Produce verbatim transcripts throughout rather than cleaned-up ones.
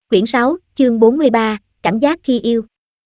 Quyển sáu, chương bốn mươi ba, cảm giác khi yêu.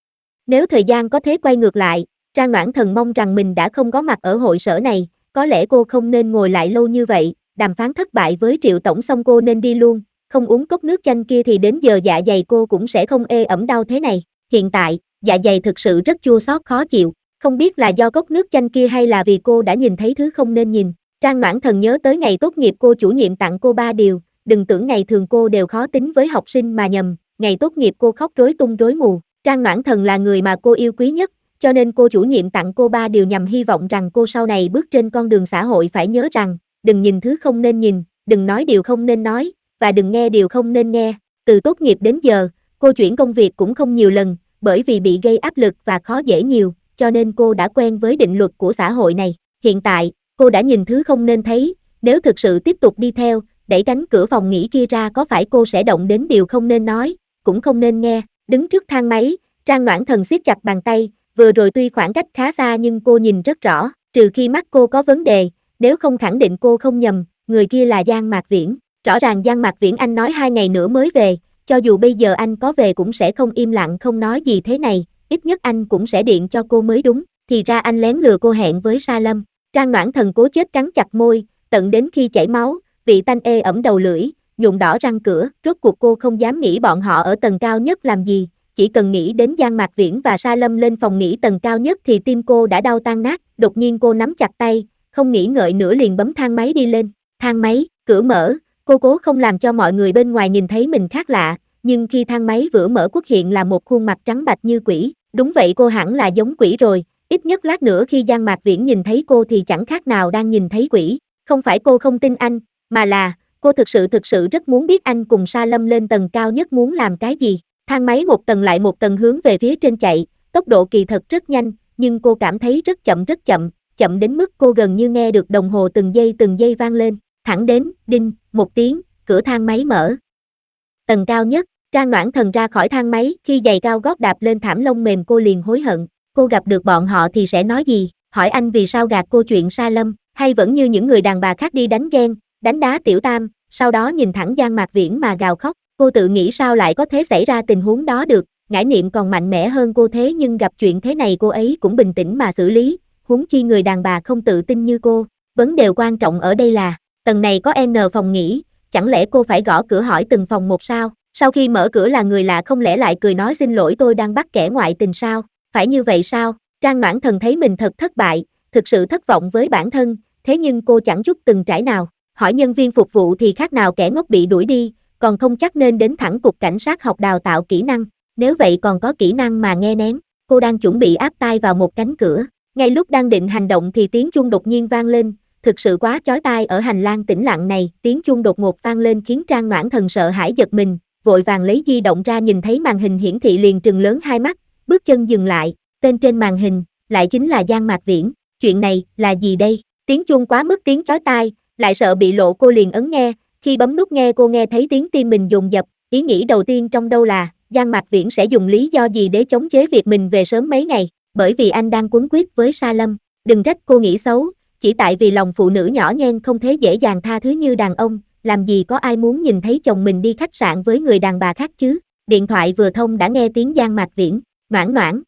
Nếu thời gian có thể quay ngược lại, Trang Noãn Thần mong rằng mình đã không có mặt ở hội sở này, có lẽ cô không nên ngồi lại lâu như vậy, đàm phán thất bại với Triệu Tổng xong cô nên đi luôn, không uống cốc nước chanh kia thì đến giờ dạ dày cô cũng sẽ không ê ẩm đau thế này. Hiện tại, dạ dày thực sự rất chua xót khó chịu, không biết là do cốc nước chanh kia hay là vì cô đã nhìn thấy thứ không nên nhìn. Trang Noãn Thần nhớ tới ngày tốt nghiệp cô chủ nhiệm tặng cô ba điều, đừng tưởng ngày thường cô đều khó tính với học sinh mà nhầm, ngày tốt nghiệp cô khóc rối tung rối mù. Trang Noãn Thần là người mà cô yêu quý nhất, cho nên cô chủ nhiệm tặng cô ba điều nhằm hy vọng rằng cô sau này bước trên con đường xã hội phải nhớ rằng, đừng nhìn thứ không nên nhìn, đừng nói điều không nên nói, và đừng nghe điều không nên nghe. Từ tốt nghiệp đến giờ, cô chuyển công việc cũng không nhiều lần, bởi vì bị gây áp lực và khó dễ nhiều, cho nên cô đã quen với định luật của xã hội này. Hiện tại, cô đã nhìn thứ không nên thấy, nếu thực sự tiếp tục đi theo, đẩy cánh cửa phòng nghỉ kia ra có phải cô sẽ động đến điều không nên nói, cũng không nên nghe. Đứng trước thang máy, Trang Noãn Thần siết chặt bàn tay, vừa rồi tuy khoảng cách khá xa nhưng cô nhìn rất rõ, trừ khi mắt cô có vấn đề, nếu không khẳng định cô không nhầm, người kia là Giang Mạc Viễn. Rõ ràng Giang Mạc Viễn anh nói hai ngày nữa mới về, cho dù bây giờ anh có về cũng sẽ không im lặng không nói gì thế này, ít nhất anh cũng sẽ điện cho cô mới đúng, thì ra anh lén lừa cô hẹn với Sa Lâm. Trang Noãn Thần cố chết cắn chặt môi, tận đến khi chảy máu, vị tanh ê ẩm đầu lưỡi, nhuộm đỏ răng cửa, rốt cuộc cô không dám nghĩ bọn họ ở tầng cao nhất làm gì, chỉ cần nghĩ đến Giang Mạc Viễn và Sa Lâm lên phòng nghỉ tầng cao nhất thì tim cô đã đau tan nát, đột nhiên cô nắm chặt tay, không nghĩ ngợi nữa liền bấm thang máy đi lên. Thang máy, cửa mở, cô cố không làm cho mọi người bên ngoài nhìn thấy mình khác lạ, nhưng khi thang máy vừa mở xuất hiện là một khuôn mặt trắng bạch như quỷ, đúng vậy cô hẳn là giống quỷ rồi, ít nhất lát nữa khi Giang Mạc Viễn nhìn thấy cô thì chẳng khác nào đang nhìn thấy quỷ, không phải cô không tin anh, mà là, cô thực sự thực sự rất muốn biết anh cùng Sa Lâm lên tầng cao nhất muốn làm cái gì. Thang máy một tầng lại một tầng hướng về phía trên chạy, tốc độ kỳ thật rất nhanh, nhưng cô cảm thấy rất chậm rất chậm, chậm đến mức cô gần như nghe được đồng hồ từng giây từng giây vang lên, thẳng đến, đinh, một tiếng, cửa thang máy mở. Tầng cao nhất, Trang Noãn Thần ra khỏi thang máy, khi giày cao gót đạp lên thảm lông mềm cô liền hối hận, cô gặp được bọn họ thì sẽ nói gì, hỏi anh vì sao gạt cô chuyện Sa Lâm, hay vẫn như những người đàn bà khác đi đánh ghen, đánh đá Tiểu Tam, sau đó nhìn thẳng Giang Mạc Viễn mà gào khóc, cô tự nghĩ sao lại có thể xảy ra tình huống đó được, ngải niệm còn mạnh mẽ hơn cô thế nhưng gặp chuyện thế này cô ấy cũng bình tĩnh mà xử lý, huống chi người đàn bà không tự tin như cô, vấn đề quan trọng ở đây là, tầng này có N phòng nghỉ, chẳng lẽ cô phải gõ cửa hỏi từng phòng một sao, sau khi mở cửa là người lạ không lẽ lại cười nói xin lỗi tôi đang bắt kẻ ngoại tình sao, phải như vậy sao, Trang Noãn Thần thấy mình thật thất bại, thực sự thất vọng với bản thân, thế nhưng cô chẳng chút từng trải nào, hỏi nhân viên phục vụ thì khác nào kẻ ngốc bị đuổi đi, còn không chắc nên đến thẳng cục cảnh sát học đào tạo kỹ năng, nếu vậy còn có kỹ năng mà nghe nén, cô đang chuẩn bị áp tai vào một cánh cửa, ngay lúc đang định hành động thì tiếng chuông đột nhiên vang lên, thực sự quá chói tai ở hành lang tĩnh lặng này, tiếng chuông đột ngột vang lên khiến Trang Noãn Thần sợ hãi giật mình, vội vàng lấy di động ra nhìn thấy màn hình hiển thị liền trừng lớn hai mắt, bước chân dừng lại, tên trên màn hình, lại chính là Giang Mạc Viễn, chuyện này, là gì đây, tiếng chuông quá mức tiếng chói tai, lại sợ bị lộ cô liền ấn nghe, khi bấm nút nghe cô nghe thấy tiếng tim mình dồn dập, ý nghĩ đầu tiên trong đâu là, Giang Mạc Viễn sẽ dùng lý do gì để chống chế việc mình về sớm mấy ngày, bởi vì anh đang quấn quýt với Sa Lâm, đừng trách cô nghĩ xấu, chỉ tại vì lòng phụ nữ nhỏ nhen không thể dễ dàng tha thứ như đàn ông, làm gì có ai muốn nhìn thấy chồng mình đi khách sạn với người đàn bà khác chứ, điện thoại vừa thông đã nghe tiếng Giang Mạc Viễn, Noãn Noãn.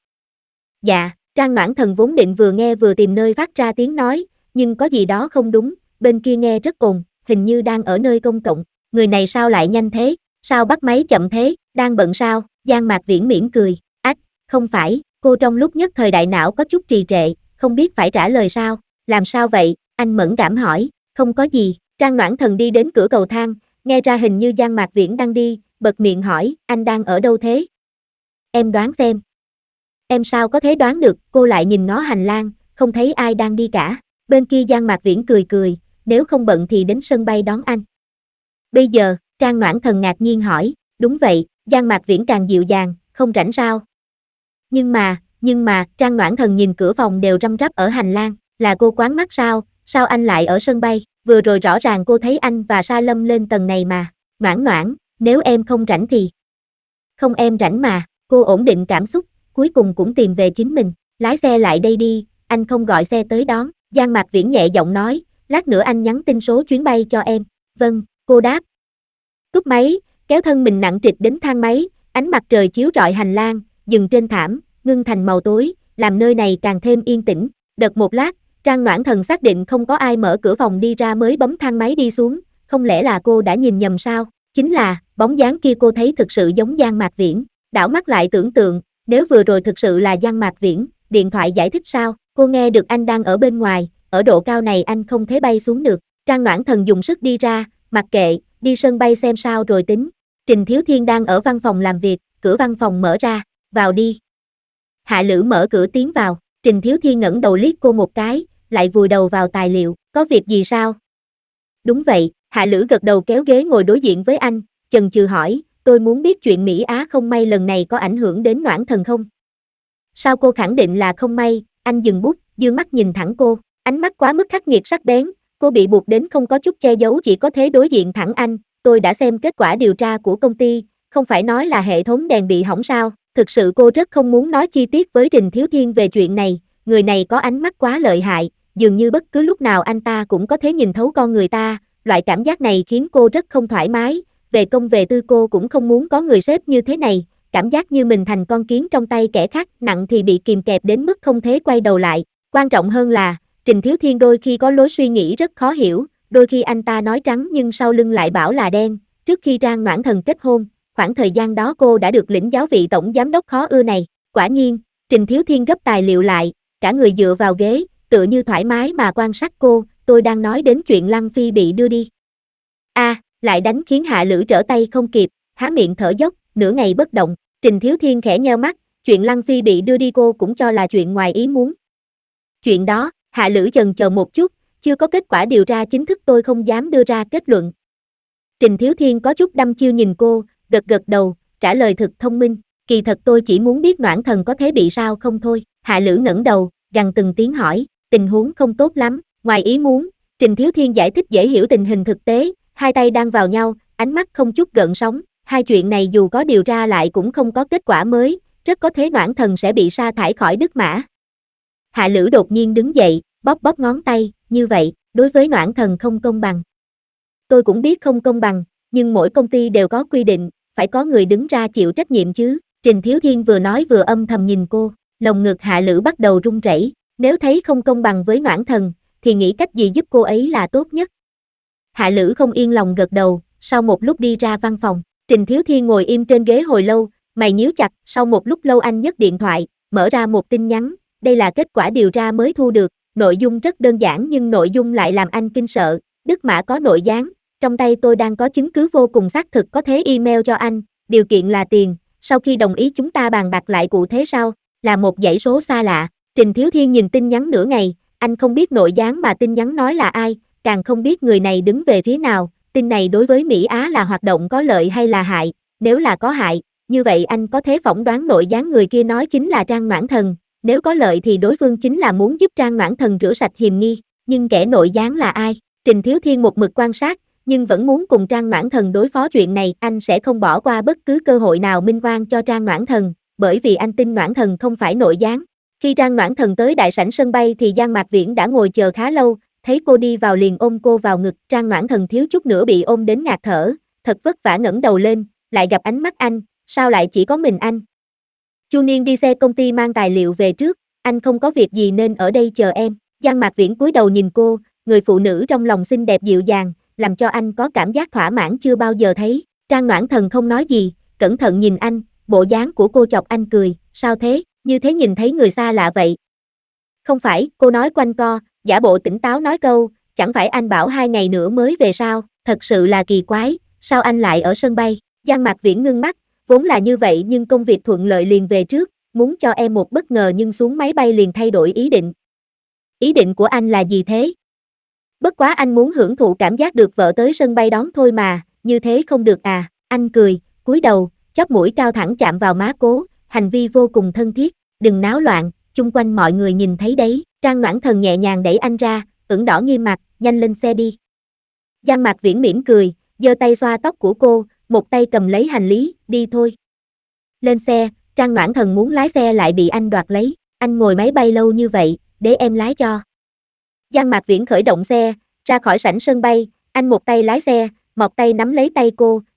Dạ, Trang Noãn Thần vốn định vừa nghe vừa tìm nơi phát ra tiếng nói, nhưng có gì đó không đúng, bên kia nghe rất ồn, hình như đang ở nơi công cộng, người này sao lại nhanh thế, sao bắt máy chậm thế, đang bận sao, Giang Mạc Viễn mỉm cười, ách, không phải, cô trong lúc nhất thời đại não có chút trì trệ, không biết phải trả lời sao, làm sao vậy, anh mẫn cảm hỏi, không có gì, Trang Noãn Thần đi đến cửa cầu thang, nghe ra hình như Giang Mạc Viễn đang đi, bật miệng hỏi, anh đang ở đâu thế? Em đoán xem. Em sao có thể đoán được, cô lại nhìn ngó hành lang, không thấy ai đang đi cả, bên kia Giang Mạc Viễn cười cười, nếu không bận thì đến sân bay đón anh. Bây giờ, Trang Noãn Thần ngạc nhiên hỏi, đúng vậy, Giang Mạc Viễn càng dịu dàng, không rảnh sao? Nhưng mà, nhưng mà, Trang Noãn Thần nhìn cửa phòng đều răm rắp ở hành lang, là cô quáng mắt sao, sao anh lại ở sân bay, vừa rồi rõ ràng cô thấy anh và Sa Lâm lên tầng này mà, Noãn Noãn, nếu em không rảnh thì... Không em rảnh mà, cô ổn định cảm xúc, cuối cùng cũng tìm về chính mình, lái xe lại đây đi, anh không gọi xe tới đón, Giang Mạc Viễn nhẹ giọng nói, lát nữa anh nhắn tin số chuyến bay cho em, vâng, cô đáp. Cúp máy, kéo thân mình nặng trịch đến thang máy, ánh mặt trời chiếu rọi hành lang, dừng trên thảm, ngưng thành màu tối, làm nơi này càng thêm yên tĩnh. Đợt một lát, Trang Noãn Thần xác định không có ai mở cửa phòng đi ra mới bấm thang máy đi xuống, không lẽ là cô đã nhìn nhầm sao? Chính là, bóng dáng kia cô thấy thực sự giống Giang Mạc Viễn, đảo mắt lại tưởng tượng, nếu vừa rồi thực sự là Giang Mạc Viễn, điện thoại giải thích sao? Cô nghe được anh đang ở bên ngoài, ở độ cao này anh không thể bay xuống được. Trang Noãn Thần dùng sức đi ra, mặc kệ, đi sân bay xem sao rồi tính. Trình Thiếu Thiên đang ở văn phòng làm việc, cửa văn phòng mở ra, vào đi. Hạ Lữ mở cửa tiến vào, Trình Thiếu Thiên ngẩng đầu liếc cô một cái, lại vùi đầu vào tài liệu, có việc gì sao? Đúng vậy, Hạ Lữ gật đầu kéo ghế ngồi đối diện với anh, chần chừ hỏi, tôi muốn biết chuyện Mỹ Á không may lần này có ảnh hưởng đến Noãn Thần không? Sao cô khẳng định là không may? Anh dừng bút, dương mắt nhìn thẳng cô, ánh mắt quá mức khắc nghiệt sắc bén, cô bị buộc đến không có chút che giấu chỉ có thế đối diện thẳng anh, tôi đã xem kết quả điều tra của công ty, không phải nói là hệ thống đèn bị hỏng sao? Thực sự cô rất không muốn nói chi tiết với Trình Thiếu Thiên về chuyện này, người này có ánh mắt quá lợi hại, dường như bất cứ lúc nào anh ta cũng có thể nhìn thấu con người ta, loại cảm giác này khiến cô rất không thoải mái, về công về tư cô cũng không muốn có người sếp như thế này, cảm giác như mình thành con kiến trong tay kẻ khác, nặng thì bị kìm kẹp đến mức không thể quay đầu lại, quan trọng hơn là, Trình Thiếu Thiên đôi khi có lối suy nghĩ rất khó hiểu, đôi khi anh ta nói trắng nhưng sau lưng lại bảo là đen, trước khi Trang Noãn Thần kết hôn, khoảng thời gian đó cô đã được lĩnh giáo vị tổng giám đốc khó ưa này, quả nhiên, Trình Thiếu Thiên gấp tài liệu lại, cả người dựa vào ghế, tựa như thoải mái mà quan sát cô, tôi đang nói đến chuyện Lăng Phi bị đưa đi. A, à, lại đánh khiến Hạ Lữ trở tay không kịp, há miệng thở dốc, nửa ngày bất động, Trình Thiếu Thiên khẽ nheo mắt, chuyện Lăng Phi bị đưa đi cô cũng cho là chuyện ngoài ý muốn. Chuyện đó, Hạ Lữ chần chờ một chút, chưa có kết quả điều tra chính thức tôi không dám đưa ra kết luận. Trình Thiếu Thiên có chút đăm chiêu nhìn cô, gật gật đầu, trả lời thực thông minh, kỳ thật tôi chỉ muốn biết Noãn Thần có thể bị sao không thôi. Hạ Lữ ngẩng đầu, gằn từng tiếng hỏi, tình huống không tốt lắm, ngoài ý muốn, Trình Thiếu Thiên giải thích dễ hiểu tình hình thực tế, hai tay đang vào nhau, ánh mắt không chút gợn sóng, hai chuyện này dù có điều tra lại cũng không có kết quả mới, rất có thể Noãn Thần sẽ bị sa thải khỏi Đức Mã. Hạ Lữ đột nhiên đứng dậy, bóp bóp ngón tay, như vậy, đối với Noãn Thần không công bằng. Tôi cũng biết không công bằng, nhưng mỗi công ty đều có quy định, phải có người đứng ra chịu trách nhiệm chứ. Trình Thiếu Thiên vừa nói vừa âm thầm nhìn cô, lồng ngực Hạ Lữ bắt đầu run rẩy, nếu thấy không công bằng với Noãn Thần, thì nghĩ cách gì giúp cô ấy là tốt nhất. Hạ Lữ không yên lòng gật đầu, sau một lúc đi ra văn phòng, Trình Thiếu Thiên ngồi im trên ghế hồi lâu, mày nhíu chặt, sau một lúc lâu anh nhấc điện thoại, mở ra một tin nhắn, đây là kết quả điều tra mới thu được, nội dung rất đơn giản nhưng nội dung lại làm anh kinh sợ, Đức Mã có nội gián, trong tay tôi đang có chứng cứ vô cùng xác thực có thể email cho anh, điều kiện là tiền, sau khi đồng ý chúng ta bàn bạc lại cụ thể sau, là một dãy số xa lạ. Trình Thiếu Thiên nhìn tin nhắn nửa ngày, anh không biết nội gián mà tin nhắn nói là ai, càng không biết người này đứng về phía nào, tin này đối với Mỹ Á là hoạt động có lợi hay là hại, nếu là có hại, như vậy anh có thể phỏng đoán nội gián người kia nói chính là Trang Noãn Thần, nếu có lợi thì đối phương chính là muốn giúp Trang Noãn Thần rửa sạch hiềm nghi, nhưng kẻ nội gián là ai? Trình Thiếu Thiên một mực quan sát, nhưng vẫn muốn cùng Trang Noãn Thần đối phó chuyện này, anh sẽ không bỏ qua bất cứ cơ hội nào minh oan cho Trang Noãn Thần, bởi vì anh tin Noãn Thần không phải nội gián. Khi Trang Noãn Thần tới đại sảnh sân bay thì Giang Mạc Viễn đã ngồi chờ khá lâu, thấy cô đi vào liền ôm cô vào ngực, Trang Noãn Thần thiếu chút nữa bị ôm đến ngạt thở, thật vất vả ngẩng đầu lên, lại gặp ánh mắt anh, sao lại chỉ có mình anh? Chu Niên đi xe công ty mang tài liệu về trước, anh không có việc gì nên ở đây chờ em. Giang Mạc Viễn cúi đầu nhìn cô, người phụ nữ trong lòng xinh đẹp dịu dàng, làm cho anh có cảm giác thỏa mãn chưa bao giờ thấy. Trang Noãn Thần không nói gì, cẩn thận nhìn anh, bộ dáng của cô chọc anh cười, sao thế, như thế nhìn thấy người xa lạ vậy. Không phải, cô nói quanh co, giả bộ tỉnh táo nói câu, chẳng phải anh bảo hai ngày nữa mới về sao, thật sự là kỳ quái, sao anh lại ở sân bay. Giang Mạc Viễn ngưng mắt, vốn là như vậy nhưng công việc thuận lợi liền về trước, muốn cho em một bất ngờ nhưng xuống máy bay liền thay đổi ý định. Ý định của anh là gì thế? Bất quá anh muốn hưởng thụ cảm giác được vợ tới sân bay đón thôi mà, như thế không được à, anh cười, cúi đầu, chóp mũi cao thẳng chạm vào má cô, hành vi vô cùng thân thiết, đừng náo loạn, chung quanh mọi người nhìn thấy đấy. Trang Noãn Thần nhẹ nhàng đẩy anh ra, ửng đỏ nghiêm mặt, nhanh lên xe đi. Giang Mạc Viễn mỉm cười, giơ tay xoa tóc của cô, một tay cầm lấy hành lý, đi thôi. Lên xe, Trang Noãn Thần muốn lái xe lại bị anh đoạt lấy, anh ngồi máy bay lâu như vậy, để em lái cho. Giang Mạc Viễn khởi động xe, ra khỏi sảnh sân bay, anh một tay lái xe, một tay nắm lấy tay cô,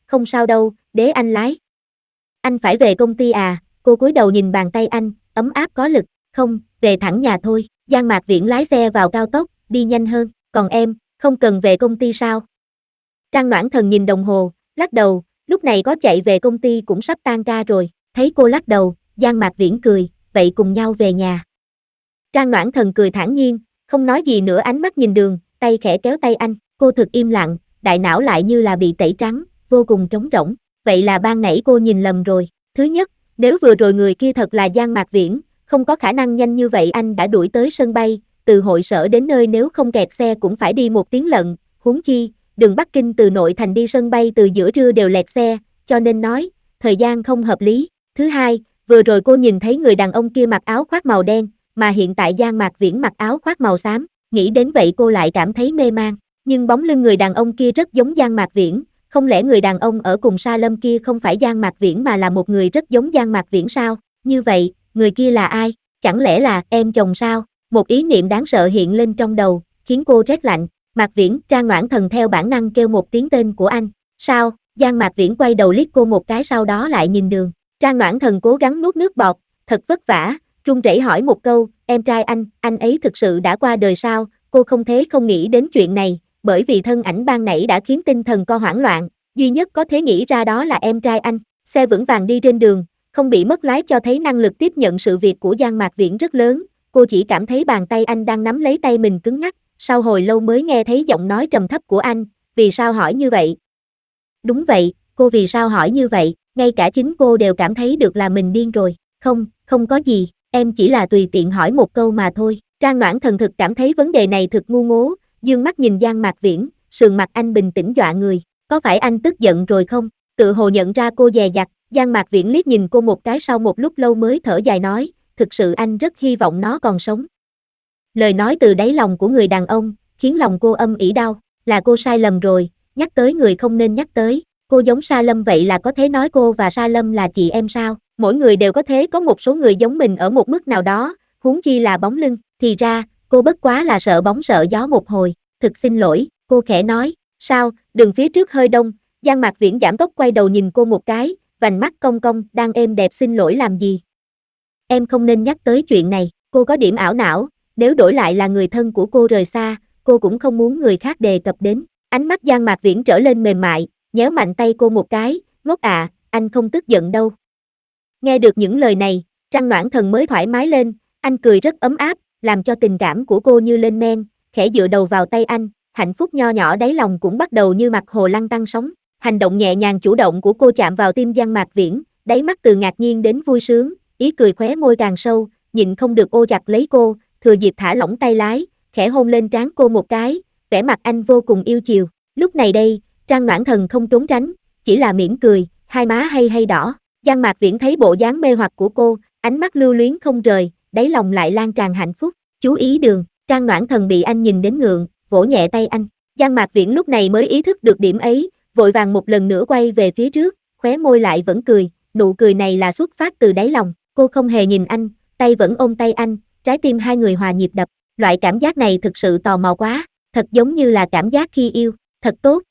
không sao đâu, để anh lái. Anh phải về công ty à? Cô cúi đầu nhìn bàn tay anh, ấm áp có lực. Không, về thẳng nhà thôi. Giang Mạc Viễn lái xe vào cao tốc, đi nhanh hơn. Còn em, không cần về công ty sao? Trang Noãn Thần nhìn đồng hồ, lắc đầu, lúc này có chạy về công ty cũng sắp tan ca rồi. Thấy cô lắc đầu, Giang Mạc Viễn cười, vậy cùng nhau về nhà. Trang Noãn Thần cười thản nhiên, không nói gì nữa, ánh mắt nhìn đường, tay khẽ kéo tay anh. Cô thực im lặng, đại não lại như là bị tẩy trắng, vô cùng trống rỗng. Vậy là ban nãy cô nhìn lầm rồi. Thứ nhất, nếu vừa rồi người kia thật là Giang Mạc Viễn, không có khả năng nhanh như vậy anh đã đuổi tới sân bay, từ hội sở đến nơi nếu không kẹt xe cũng phải đi một tiếng lận, huống chi, đường Bắc Kinh từ nội thành đi sân bay từ giữa trưa đều lẹt xe, cho nên nói, thời gian không hợp lý. Thứ hai, vừa rồi cô nhìn thấy người đàn ông kia mặc áo khoác màu đen, mà hiện tại Giang Mạc Viễn mặc áo khoác màu xám, nghĩ đến vậy cô lại cảm thấy mê man, nhưng bóng lưng người đàn ông kia rất giống Giang Mạc Viễn, không lẽ người đàn ông ở cùng Sa Lâm kia không phải Giang Mạc Viễn mà là một người rất giống Giang Mạc Viễn sao? Như vậy, người kia là ai? Chẳng lẽ là em chồng sao? Một ý niệm đáng sợ hiện lên trong đầu, khiến cô rét lạnh. Mạc Viễn, Trang Noãn Thần theo bản năng kêu một tiếng tên của anh. Sao? Giang Mạc Viễn quay đầu liếc cô một cái, sau đó lại nhìn đường. Trang Noãn Thần cố gắng nuốt nước bọt, thật vất vả, run rẩy hỏi một câu, em trai anh, anh ấy thực sự đã qua đời sao? Cô không thể không nghĩ đến chuyện này, bởi vì thân ảnh ban nãy đã khiến tinh thần co hoảng loạn, duy nhất có thể nghĩ ra đó là em trai anh. Xe vững vàng đi trên đường, không bị mất lái cho thấy năng lực tiếp nhận sự việc của Giang Mạc Viễn rất lớn, cô chỉ cảm thấy bàn tay anh đang nắm lấy tay mình cứng ngắc, sau hồi lâu mới nghe thấy giọng nói trầm thấp của anh, vì sao hỏi như vậy? Đúng vậy, cô vì sao hỏi như vậy, ngay cả chính cô đều cảm thấy được là mình điên rồi, không, không có gì, em chỉ là tùy tiện hỏi một câu mà thôi. Trang Noãn Thần thực cảm thấy vấn đề này thực ngu ngố, dương mắt nhìn Giang Mạc Viễn, sườn mặt anh bình tĩnh dọa người, có phải anh tức giận rồi không? Tự hồ nhận ra cô dè dặt, Giang Mạc Viễn liếc nhìn cô một cái, sau một lúc lâu mới thở dài nói, thực sự anh rất hy vọng nó còn sống. Lời nói từ đáy lòng của người đàn ông, khiến lòng cô âm ỉ đau, là cô sai lầm rồi, nhắc tới người không nên nhắc tới, cô giống Sa Lâm vậy là có thể nói cô và Sa Lâm là chị em sao? Mỗi người đều có thể có một số người giống mình ở một mức nào đó, huống chi là bóng lưng, thì ra, cô bất quá là sợ bóng sợ gió một hồi, thực xin lỗi, cô khẽ nói, sao, đường phía trước hơi đông, Giang Mạc Viễn giảm tốc quay đầu nhìn cô một cái, vành mắt cong cong, đang êm đẹp xin lỗi làm gì? Em không nên nhắc tới chuyện này, cô có điểm ảo não, nếu đổi lại là người thân của cô rời xa, cô cũng không muốn người khác đề cập đến. Ánh mắt Giang Mạc Viễn trở lên mềm mại, nhéo mạnh tay cô một cái, ngốc à, anh không tức giận đâu. Nghe được những lời này, Trang Noãn Thần mới thoải mái lên, anh cười rất ấm áp, làm cho tình cảm của cô như lên men, khẽ dựa đầu vào tay anh, hạnh phúc nho nhỏ đáy lòng cũng bắt đầu như mặt hồ lăn tăn sóng. Hành động nhẹ nhàng chủ động của cô chạm vào tim Giang Mạc Viễn, đáy mắt từ ngạc nhiên đến vui sướng, ý cười khóe môi càng sâu, nhịn không được ô chặt lấy cô, thừa dịp thả lỏng tay lái, khẽ hôn lên trán cô một cái, vẻ mặt anh vô cùng yêu chiều. Lúc này đây, Trang Noãn Thần không trốn tránh, chỉ là mỉm cười, hai má hay hay đỏ. Giang Mạc Viễn thấy bộ dáng mê hoặc của cô, ánh mắt lưu luyến không rời, đáy lòng lại lan tràn hạnh phúc. Chú ý đường, Trang Noãn Thần bị anh nhìn đến ngượng, vỗ nhẹ tay anh. Giang Mạc Viễn lúc này mới ý thức được điểm ấy, vội vàng một lần nữa quay về phía trước, khóe môi lại vẫn cười, nụ cười này là xuất phát từ đáy lòng. Cô không hề nhìn anh, tay vẫn ôm tay anh, trái tim hai người hòa nhịp đập. Loại cảm giác này thực sự tò mò quá, thật giống như là cảm giác khi yêu, thật tốt,